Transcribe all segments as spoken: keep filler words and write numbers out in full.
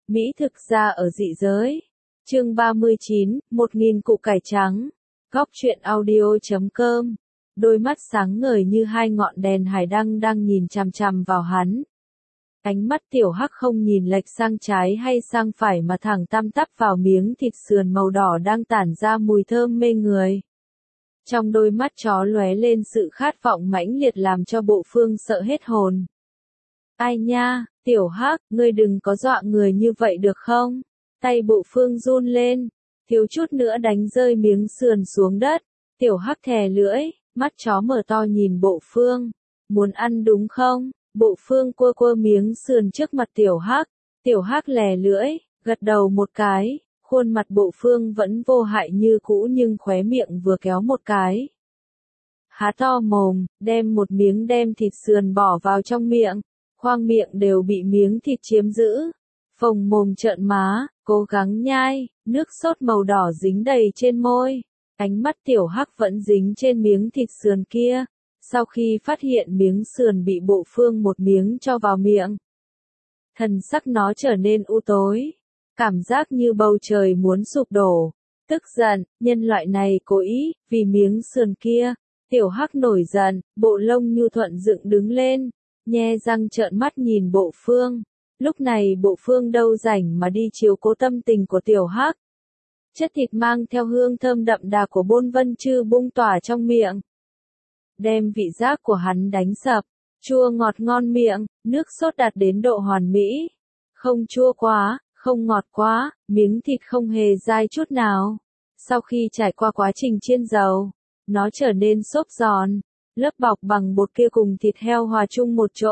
Mỹ thực ra ở dị giới. Chương ba mươi chín, một nghìn củ cải trắng. Góc truyện audio chấm com. Đôi mắt sáng ngời như hai ngọn đèn hải đăng đang nhìn chằm chằm vào hắn. Ánh mắt tiểu hắc không nhìn lệch sang trái hay sang phải mà thẳng tăm tắp vào miếng thịt sườn màu đỏ đang tản ra mùi thơm mê người. Trong đôi mắt chó lóe lên sự khát vọng mãnh liệt làm cho Bộ Phương sợ hết hồn. Ai nha, tiểu hắc, ngươi đừng có dọa người như vậy được không? Tay Bộ Phương run lên, thiếu chút nữa đánh rơi miếng sườn xuống đất. Tiểu hắc thè lưỡi, mắt chó mở to nhìn Bộ Phương. Muốn ăn đúng không? Bộ Phương quơ quơ miếng sườn trước mặt tiểu hắc. Tiểu hắc lè lưỡi, gật đầu một cái. Khuôn mặt Bộ Phương vẫn vô hại như cũ nhưng khóe miệng vừa kéo một cái. Há to mồm, đem một miếng đem thịt sườn bỏ vào trong miệng. Khoang miệng đều bị miếng thịt chiếm giữ. Phồng mồm trợn má, cố gắng nhai, nước sốt màu đỏ dính đầy trên môi. Ánh mắt tiểu hắc vẫn dính trên miếng thịt sườn kia. Sau khi phát hiện miếng sườn bị Bộ Phương một miếng cho vào miệng, thần sắc nó trở nên u tối. Cảm giác như bầu trời muốn sụp đổ. Tức giận, nhân loại này cố ý, vì miếng sườn kia. Tiểu hắc nổi giận, bộ lông nhu thuận dựng đứng lên. Nhe răng trợn mắt nhìn Bộ Phương. Lúc này Bộ Phương đâu rảnh mà đi chiếu cố tâm tình của tiểu hắc. Chất thịt mang theo hương thơm đậm đà của Bôn Vân Chư bung tỏa trong miệng. Đem vị giác của hắn đánh sập. Chua ngọt ngon miệng, nước sốt đạt đến độ hoàn mỹ. Không chua quá, không ngọt quá, miếng thịt không hề dai chút nào. Sau khi trải qua quá trình chiên dầu, nó trở nên xốp giòn. Lớp bọc bằng bột kia cùng thịt heo hòa chung một chỗ.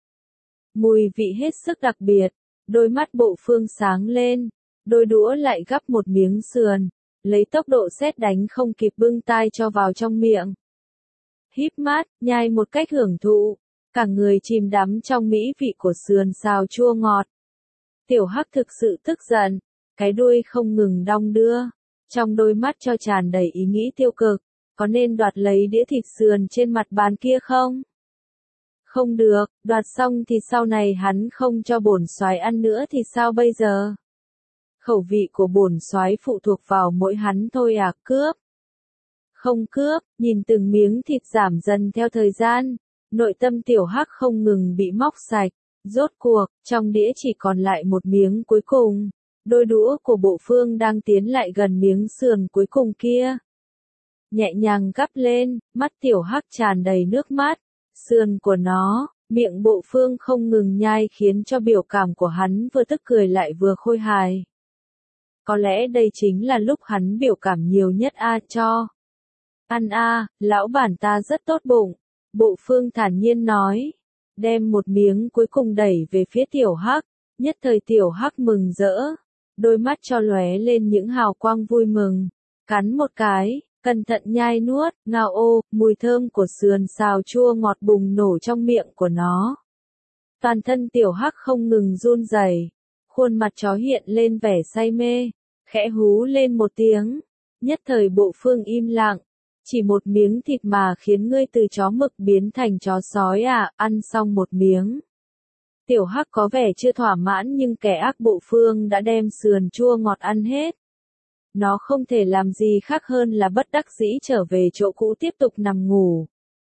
Mùi vị hết sức đặc biệt. Đôi mắt Bộ Phương sáng lên. Đôi đũa lại gắp một miếng sườn. Lấy tốc độ sét đánh không kịp bưng tai cho vào trong miệng. Híp mắt, nhai một cách hưởng thụ. Cả người chìm đắm trong mỹ vị của sườn xào chua ngọt. Tiểu hắc thực sự tức giận. Cái đuôi không ngừng đong đưa. Trong đôi mắt cho tràn đầy ý nghĩ tiêu cực. Có nên đoạt lấy đĩa thịt sườn trên mặt bàn kia không? Không được, đoạt xong thì sau này hắn không cho bổn soái ăn nữa thì sao bây giờ? Khẩu vị của bổn soái phụ thuộc vào mỗi hắn thôi à, cướp. Không cướp, nhìn từng miếng thịt giảm dần theo thời gian. Nội tâm tiểu hắc không ngừng bị móc sạch. Rốt cuộc, trong đĩa chỉ còn lại một miếng cuối cùng. Đôi đũa của Bộ Phương đang tiến lại gần miếng sườn cuối cùng kia. Nhẹ nhàng gắp lên, mắt tiểu hắc tràn đầy nước mắt. Sườn của nó, miệng Bộ Phương không ngừng nhai khiến cho biểu cảm của hắn vừa tức cười lại vừa khôi hài. Có lẽ đây chính là lúc hắn biểu cảm nhiều nhất a cho. Ăn a, lão bản ta rất tốt bụng. Bộ Phương thản nhiên nói. Đem một miếng cuối cùng đẩy về phía tiểu hắc. Nhất thời tiểu hắc mừng rỡ. Đôi mắt cho lóe lên những hào quang vui mừng. Cắn một cái. Cẩn thận nhai nuốt, ngao ô, mùi thơm của sườn xào chua ngọt bùng nổ trong miệng của nó. Toàn thân tiểu hắc không ngừng run rẩy, khuôn mặt chó hiện lên vẻ say mê, khẽ hú lên một tiếng. Nhất thời Bộ Phương im lặng, chỉ một miếng thịt mà khiến ngươi từ chó mực biến thành chó sói à, ăn xong một miếng. Tiểu hắc có vẻ chưa thỏa mãn nhưng kẻ ác Bộ Phương đã đem sườn chua ngọt ăn hết. Nó không thể làm gì khác hơn là bất đắc dĩ trở về chỗ cũ tiếp tục nằm ngủ.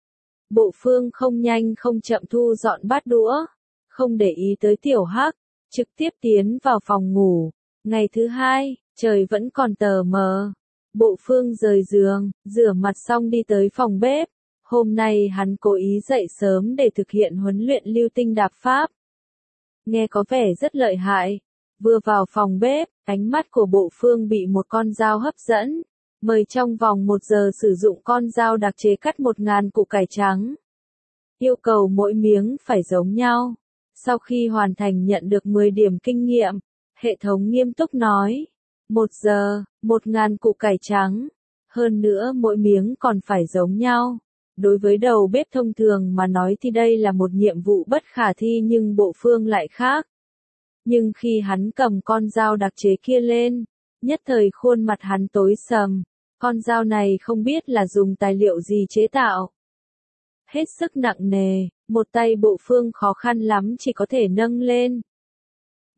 Bộ Phương không nhanh không chậm thu dọn bát đũa, không để ý tới tiểu hắc, trực tiếp tiến vào phòng ngủ. Ngày thứ hai, trời vẫn còn tờ mờ. Bộ Phương rời giường, rửa mặt xong đi tới phòng bếp. Hôm nay hắn cố ý dậy sớm để thực hiện huấn luyện lưu tinh đạp pháp. Nghe có vẻ rất lợi hại. Vừa vào phòng bếp, ánh mắt của Bộ Phương bị một con dao hấp dẫn. Mời trong vòng một giờ sử dụng con dao đặc chế cắt một ngàn củ cải trắng. Yêu cầu mỗi miếng phải giống nhau. Sau khi hoàn thành nhận được mười điểm kinh nghiệm, hệ thống nghiêm túc nói. Một giờ, một ngàn củ cải trắng. Hơn nữa mỗi miếng còn phải giống nhau. Đối với đầu bếp thông thường mà nói thì đây là một nhiệm vụ bất khả thi nhưng Bộ Phương lại khác. Nhưng khi hắn cầm con dao đặc chế kia lên, nhất thời khuôn mặt hắn tối sầm. Con dao này không biết là dùng tài liệu gì chế tạo. Hết sức nặng nề, một tay Bộ Phương khó khăn lắm chỉ có thể nâng lên.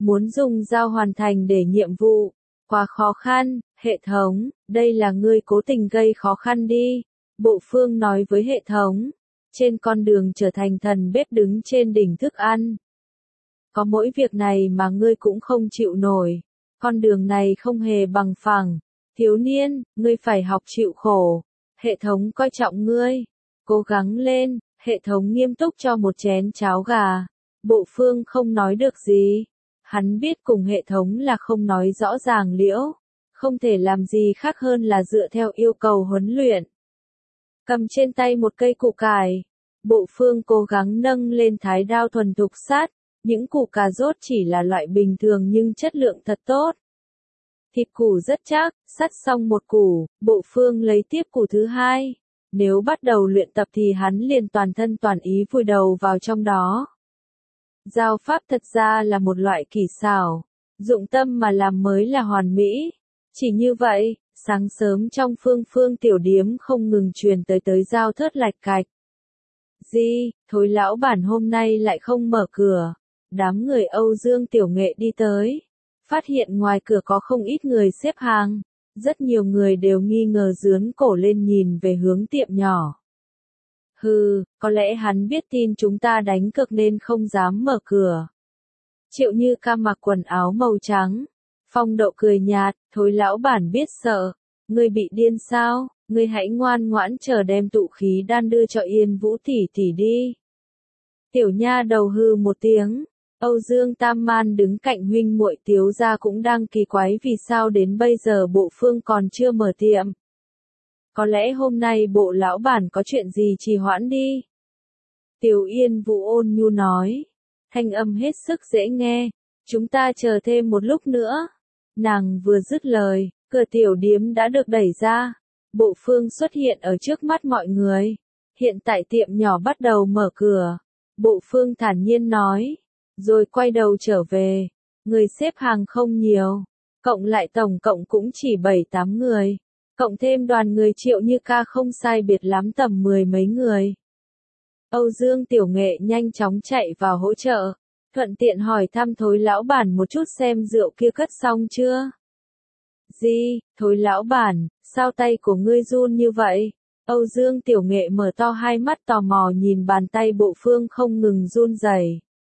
Muốn dùng dao hoàn thành để nhiệm vụ. Quá khó khăn, hệ thống, đây là ngươi cố tình gây khó khăn đi. Bộ phương nói với hệ thống. Trên con đường trở thành thần bếp đứng trên đỉnh thức ăn. Có mỗi việc này mà ngươi cũng không chịu nổi. Con đường này không hề bằng phẳng. Thiếu niên, ngươi phải học chịu khổ. Hệ thống coi trọng ngươi. Cố gắng lên, hệ thống nghiêm túc cho một chén cháo gà. Bộ phương không nói được gì. Hắn biết cùng hệ thống là không nói rõ ràng liễu. Không thể làm gì khác hơn là dựa theo yêu cầu huấn luyện. Cầm trên tay một cây củ cải. Bộ phương cố gắng nâng lên thái đao thuần thục sát. Những củ cà rốt chỉ là loại bình thường nhưng chất lượng thật tốt. Thịt củ rất chắc, sắt xong một củ, bộ phương lấy tiếp củ thứ hai. Nếu bắt đầu luyện tập thì hắn liền toàn thân toàn ý vùi đầu vào trong đó. Giao pháp thật ra là một loại kỳ xảo, dụng tâm mà làm mới là hoàn mỹ. Chỉ như vậy, sáng sớm trong phương phương tiểu điếm không ngừng truyền tới tới giao thớt lạch cạch. Di, thối lão bản hôm nay lại không mở cửa. Đám người Âu Dương Tiểu Nghệ đi tới. Phát hiện ngoài cửa có không ít người xếp hàng. Rất nhiều người đều nghi ngờ dướn cổ lên nhìn về hướng tiệm nhỏ. Hừ, có lẽ hắn biết tin chúng ta đánh cược nên không dám mở cửa. Triệu Như Ca mặc quần áo màu trắng. Phong Độ cười nhạt, thối lão bản biết sợ. Ngươi bị điên sao, ngươi hãy ngoan ngoãn chờ đem tụ khí đan đưa cho Yên Vũ tỷ tỷ đi. Tiểu nha đầu hư một tiếng. Âu Dương Tam Man đứng cạnh huynh muội Tiếu gia cũng đang kỳ quái vì sao đến bây giờ bộ phương còn chưa mở tiệm. Có lẽ hôm nay bộ lão bản có chuyện gì trì hoãn đi. Tiểu Yên Vũ ôn nhu nói. Thanh âm hết sức dễ nghe. Chúng ta chờ thêm một lúc nữa. Nàng vừa dứt lời, cửa tiểu điếm đã được đẩy ra. Bộ phương xuất hiện ở trước mắt mọi người. Hiện tại tiệm nhỏ bắt đầu mở cửa. Bộ phương thản nhiên nói. Rồi quay đầu trở về. Người xếp hàng không nhiều. Cộng lại tổng cộng cũng chỉ bảy tám người. Cộng thêm đoàn người Triệu Như Ca không sai biệt lắm tầm mười mấy người. Âu Dương Tiểu Nghệ nhanh chóng chạy vào hỗ trợ. Thuận tiện hỏi thăm thối lão bản một chút xem rượu kia cất xong chưa. Gì, thối lão bản, sao tay của ngươi run như vậy? Âu Dương Tiểu Nghệ mở to hai mắt tò mò nhìn bàn tay bộ phương không ngừng run rẩy.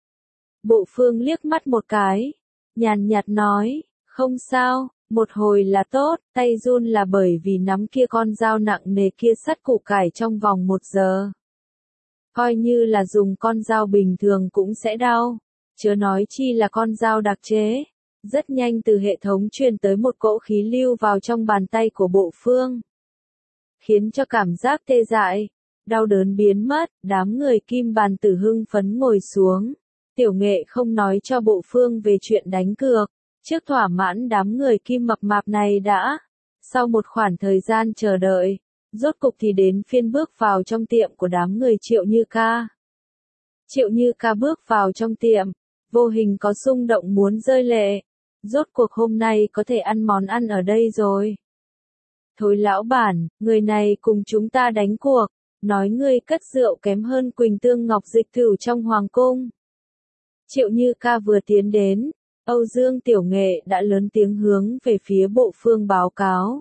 Bộ phương liếc mắt một cái, nhàn nhạt nói, không sao, một hồi là tốt, tay run là bởi vì nắm kia con dao nặng nề kia sắt củ cải trong vòng một giờ. Coi như là dùng con dao bình thường cũng sẽ đau, chớ nói chi là con dao đặc chế. Rất nhanh từ hệ thống truyền tới một cỗ khí lưu vào trong bàn tay của bộ phương. Khiến cho cảm giác tê dại, đau đớn biến mất, đám người Kim Bàn Tử hưng phấn ngồi xuống. Tiểu Nghệ không nói cho bộ phương về chuyện đánh cược, trước thỏa mãn đám người Kim mập mạp này đã. Sau một khoảng thời gian chờ đợi, rốt cục thì đến phiên bước vào trong tiệm của đám người Triệu Như Ca. Triệu Như Ca bước vào trong tiệm, vô hình có xung động muốn rơi lệ. Rốt cuộc hôm nay có thể ăn món ăn ở đây rồi. Thối lão bản, người này cùng chúng ta đánh cuộc, nói ngươi cất rượu kém hơn Quỳnh Tương Ngọc Dịch Thửu trong Hoàng Cung. Triệu Như Ca vừa tiến đến, Âu Dương Tiểu Nghệ đã lớn tiếng hướng về phía bộ phương báo cáo.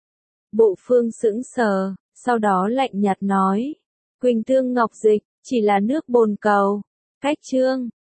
Bộ phương sững sờ, sau đó lạnh nhạt nói, Quỳnh Tương Ngọc Dịch, chỉ là nước bồn cầu. Cách chương,